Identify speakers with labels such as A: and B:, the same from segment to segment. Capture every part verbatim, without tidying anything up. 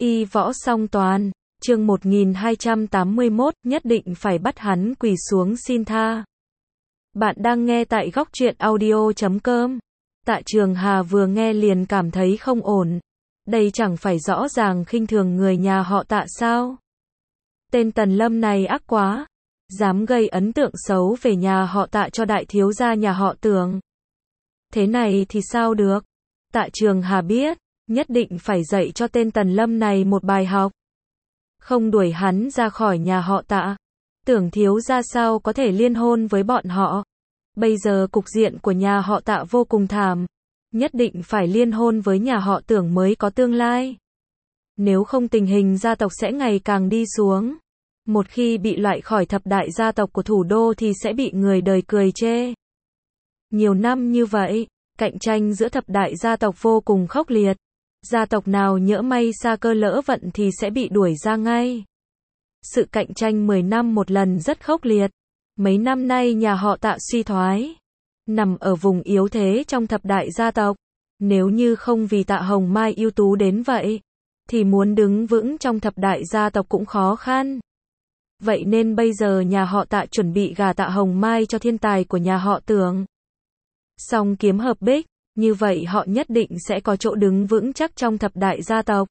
A: Y võ song toàn, chương một nghìn hai trăm tám mươi mốt, nhất định phải bắt hắn quỳ xuống xin tha. Bạn đang nghe tại góc truyện audio chấm com. Tạ Trường Hà vừa nghe liền cảm thấy không ổn. Đây chẳng phải rõ ràng khinh thường người nhà họ Tạ sao? Tên Tần Lâm này ác quá. Dám gây ấn tượng xấu về nhà họ Tạ cho đại thiếu gia nhà họ Tưởng. Thế này thì sao được? Tạ Trường Hà biết, nhất định phải dạy cho tên Tần Lâm này một bài học. Không đuổi hắn ra khỏi nhà họ Tạ. Tưởng thiếu gia sao có thể liên hôn với bọn họ. Bây giờ cục diện của nhà họ Tạ vô cùng thảm. Nhất định phải liên hôn với nhà họ Tưởng mới có tương lai. Nếu không tình hình gia tộc sẽ ngày càng đi xuống. Một khi bị loại khỏi thập đại gia tộc của thủ đô thì sẽ bị người đời cười chê. Nhiều năm như vậy, cạnh tranh giữa thập đại gia tộc vô cùng khốc liệt. Gia tộc nào nhỡ may sa cơ lỡ vận thì sẽ bị đuổi ra ngay. Sự cạnh tranh mười năm một lần rất khốc liệt. Mấy năm nay nhà họ Tạ suy thoái. Nằm ở vùng yếu thế trong thập đại gia tộc. Nếu như không vì Tạ Hồng Mai ưu tú đến vậy, thì muốn đứng vững trong thập đại gia tộc cũng khó khăn. Vậy nên bây giờ nhà họ Tạ chuẩn bị gả Tạ Hồng Mai cho thiên tài của nhà họ Tưởng. Song kiếm hợp bích, như vậy họ nhất định sẽ có chỗ đứng vững chắc trong thập đại gia tộc.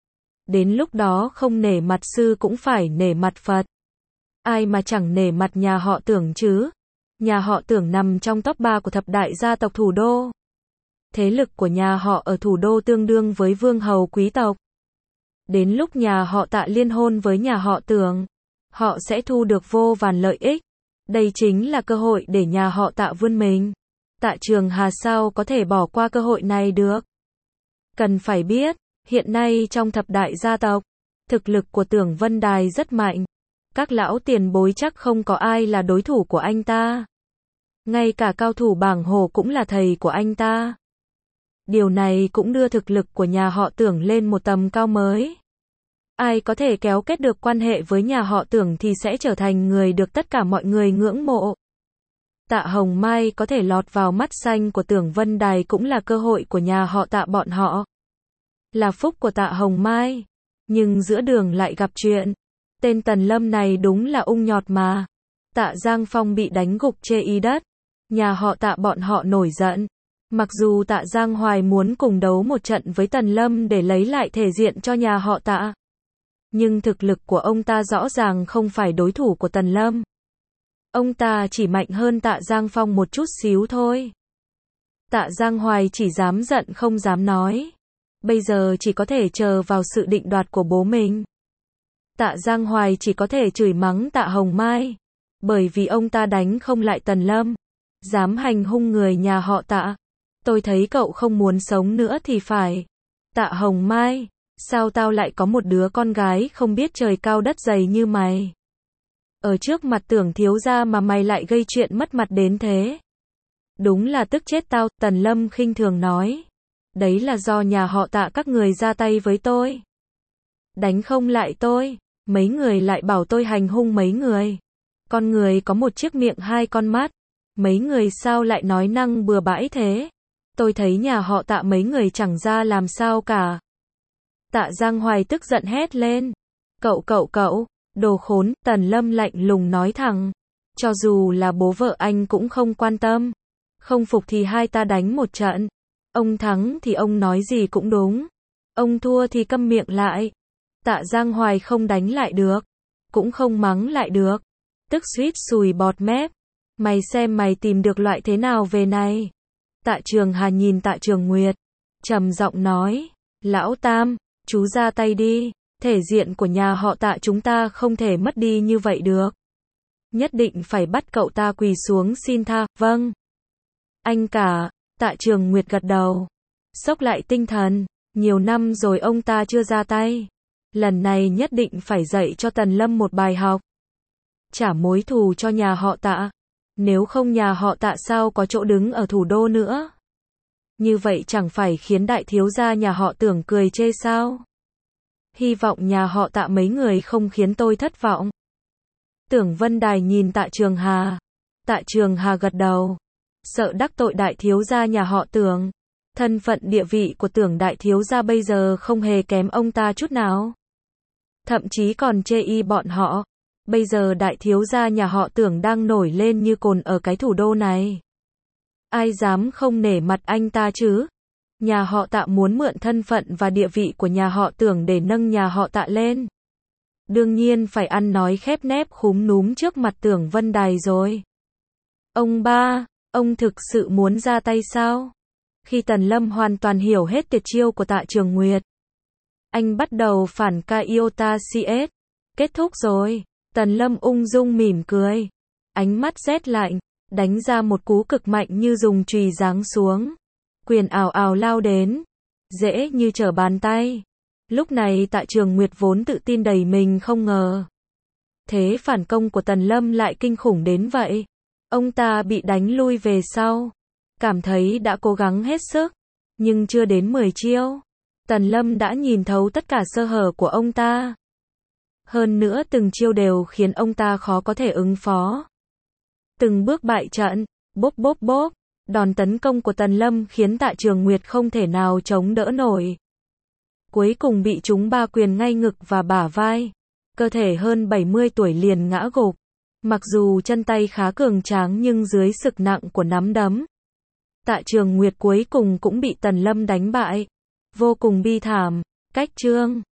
A: Đến lúc đó không nể mặt sư cũng phải nể mặt Phật. Ai mà chẳng nể mặt nhà họ Tưởng chứ? Nhà họ Tưởng nằm trong top ba của thập đại gia tộc thủ đô. Thế lực của nhà họ ở thủ đô tương đương với vương hầu quý tộc. Đến lúc nhà họ Tạ liên hôn với nhà họ Tưởng, họ sẽ thu được vô vàn lợi ích. Đây chính là cơ hội để nhà họ Tạ vươn mình. Tạ Trường Hà sao có thể bỏ qua cơ hội này được? Cần phải biết, hiện nay trong thập đại gia tộc, thực lực của Tưởng Vân Đài rất mạnh. Các lão tiền bối chắc không có ai là đối thủ của anh ta. Ngay cả cao thủ bảng hồ cũng là thầy của anh ta. Điều này cũng đưa thực lực của nhà họ Tưởng lên một tầm cao mới. Ai có thể kéo kết được quan hệ với nhà họ Tưởng thì sẽ trở thành người được tất cả mọi người ngưỡng mộ. Tạ Hồng Mai có thể lọt vào mắt xanh của Tưởng Vân Đài cũng là cơ hội của nhà họ Tạ bọn họ. Là phúc của Tạ Hồng Mai. Nhưng giữa đường lại gặp chuyện. Tên Tần Lâm này đúng là ung nhọt mà. Tạ Giang Phong bị đánh gục chê y đất. Nhà họ Tạ bọn họ nổi giận. Mặc dù Tạ Giang Hoài muốn cùng đấu một trận với Tần Lâm để lấy lại thể diện cho nhà họ Tạ. Nhưng thực lực của ông ta rõ ràng không phải đối thủ của Tần Lâm. Ông ta chỉ mạnh hơn Tạ Giang Phong một chút xíu thôi. Tạ Giang Hoài chỉ dám giận không dám nói. Bây giờ chỉ có thể chờ vào sự định đoạt của bố mình. Tạ Giang Hoài chỉ có thể chửi mắng Tạ Hồng Mai. Bởi vì ông ta đánh không lại Tần Lâm. Dám hành hung người nhà họ Tạ. Tôi thấy cậu không muốn sống nữa thì phải. Tạ Hồng Mai, sao tao lại có một đứa con gái không biết trời cao đất dày như mày? Ở trước mặt Tưởng thiếu gia mà mày lại gây chuyện mất mặt đến thế. Đúng là tức chết tao, Tần Lâm khinh thường nói. Đấy là do nhà họ Tạ các người ra tay với tôi. Đánh không lại tôi, mấy người lại bảo tôi hành hung mấy người. Con người có một chiếc miệng hai con mắt. Mấy người sao lại nói năng bừa bãi thế? Tôi thấy nhà họ Tạ mấy người chẳng ra làm sao cả. Tạ Giang Hoài tức giận hét lên. Cậu cậu cậu, đồ khốn, Tần Lâm lạnh lùng nói thẳng. Cho dù là bố vợ anh cũng không quan tâm. Không phục thì hai ta đánh một trận. Ông thắng thì ông nói gì cũng đúng. Ông thua thì câm miệng lại. Tạ Giang Hoài không đánh lại được. Cũng không mắng lại được. Tức suýt sùi bọt mép. Mày xem mày tìm được loại thế nào về này. Tạ Trường Hà nhìn Tạ Trường Nguyệt. Trầm giọng nói. Lão Tam, chú ra tay đi. Thể diện của nhà họ Tạ chúng ta không thể mất đi như vậy được. Nhất định phải bắt cậu ta quỳ xuống xin tha. Vâng. Anh cả. Tạ Trường Nguyệt gật đầu. Xốc lại tinh thần. Nhiều năm rồi ông ta chưa ra tay. Lần này nhất định phải dạy cho Tần Lâm một bài học. Trả mối thù cho nhà họ Tạ. Nếu không nhà họ Tạ sao có chỗ đứng ở thủ đô nữa. Như vậy chẳng phải khiến đại thiếu gia nhà họ Tưởng cười chê sao? Hy vọng nhà họ Tạ mấy người không khiến tôi thất vọng. Tưởng Vân Đài nhìn Tạ Trường Hà. Tạ Trường Hà gật đầu. Sợ đắc tội đại thiếu gia nhà họ Tưởng. Thân phận địa vị của Tưởng đại thiếu gia bây giờ không hề kém ông ta chút nào. Thậm chí còn chê y bọn họ. Bây giờ đại thiếu gia nhà họ Tưởng đang nổi lên như cồn ở cái thủ đô này. Ai dám không nể mặt anh ta chứ? Nhà họ Tạ muốn mượn thân phận và địa vị của nhà họ Tưởng để nâng nhà họ Tạ lên. Đương nhiên phải ăn nói khép nép khúm núm trước mặt Tưởng Vân Đài rồi. Ông ba, ông thực sự muốn ra tay sao? Khi Tần Lâm hoàn toàn hiểu hết tuyệt chiêu của Tạ Trường Nguyệt, anh bắt đầu phản ca iota cs. Kết thúc rồi. Tần Lâm ung dung mỉm cười. Ánh mắt rét lạnh, đánh ra một cú cực mạnh như dùng chùy giáng xuống. Quyền ào ào lao đến. Dễ như trở bàn tay. Lúc này Tạ Trường Nguyệt vốn tự tin đầy mình không ngờ. Thế phản công của Tần Lâm lại kinh khủng đến vậy. Ông ta bị đánh lui về sau. Cảm thấy đã cố gắng hết sức. Nhưng chưa đến mười chiêu. Tần Lâm đã nhìn thấu tất cả sơ hở của ông ta. Hơn nữa từng chiêu đều khiến ông ta khó có thể ứng phó. Từng bước bại trận, bốp bốp bốp. Đòn tấn công của Tần Lâm khiến Tạ Trường Nguyệt không thể nào chống đỡ nổi. Cuối cùng bị trúng ba quyền ngay ngực và bả vai. Cơ thể hơn bảy mươi tuổi liền ngã gục. Mặc dù chân tay khá cường tráng nhưng dưới sức nặng của nắm đấm, Tạ Trường Nguyệt cuối cùng cũng bị Tần Lâm đánh bại. Vô cùng bi thảm. Cách chương